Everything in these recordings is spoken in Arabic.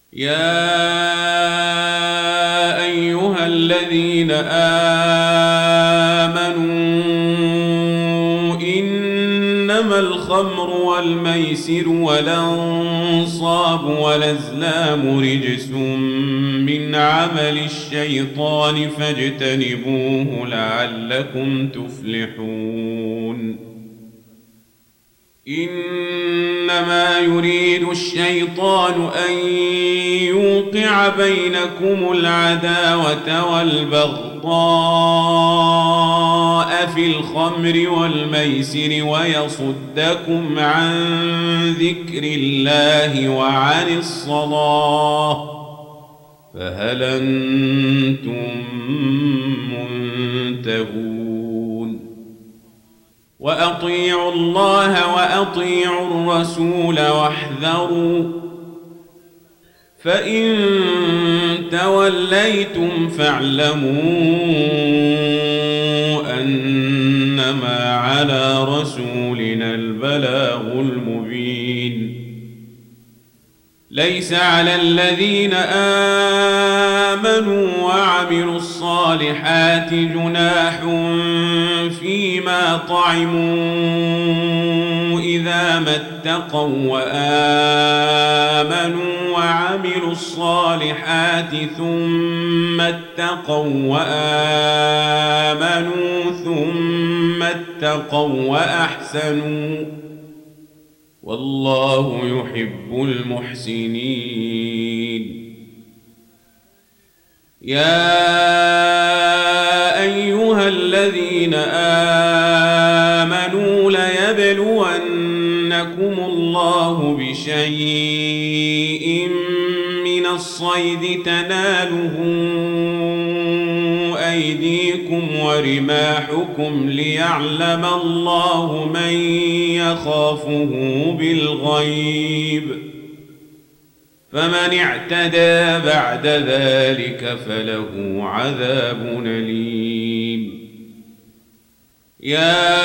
يا أيها الذين آمنوا إنما الخمر والميسر والأنصاب والأزلام رجس من عمل الشيطان فاجتنبوه لعلكم تفلحون إنما يريد الشيطان أن يوقع بينكم العداوة والبغضاء في الخمر والميسر ويصدكم عن ذكر الله وعن الصلاة فهل أنتم منتهون وأطيعوا الله وأطيعوا الرسول واحذروا فإن توليتم فاعلموا أنما على رسولنا البلاغ المبين ليس على الذين آمنوا وعملوا الصالحات جناح فيما طعموا إذا ما اتقوا وآمنوا وعملوا الصالحات ثم اتقوا وآمنوا ثم اتقوا وأحسنوا والله يحب المحسنين يا أيها الذين آمنوا ليبلونكم الله بشيء من الصيد تناله أيديكم ورماحكم ليعلم الله من يخافه بالغيب فمن اعتدى بعد ذلك فله عذاب أليم يا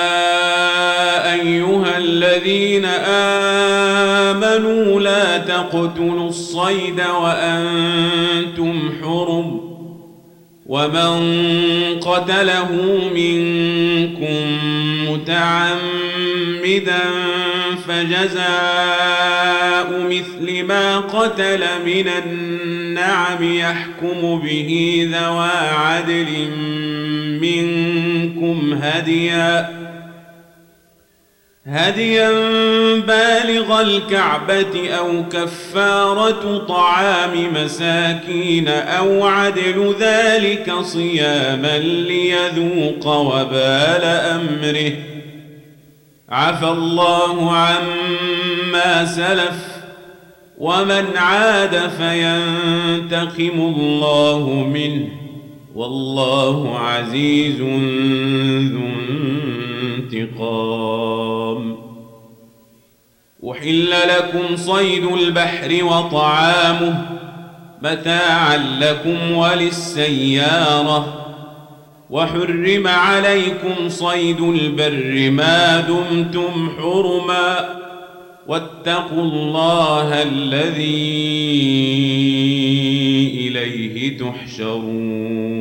أيها الذين آمنوا لا تقتلوا الصيد وأنتم حرم ومن قتله منكم متعمدا فجزاء مثل ما قتل من النعم يحكم به ذوى عدل منكم هديا بالغ الكعبة أو كفارة طعام مساكين أو عدل ذلك صياما ليذوق وبال أمره عفى الله عما سلف ومن عاد فينتقم الله منه والله عزيز ذو انتقام أحل لكم صيد البحر وطعامه متاعا لكم وللسيارة وحرم عليكم صيد البر ما دمتم حرما واتقوا الله الذي إليه تحشرون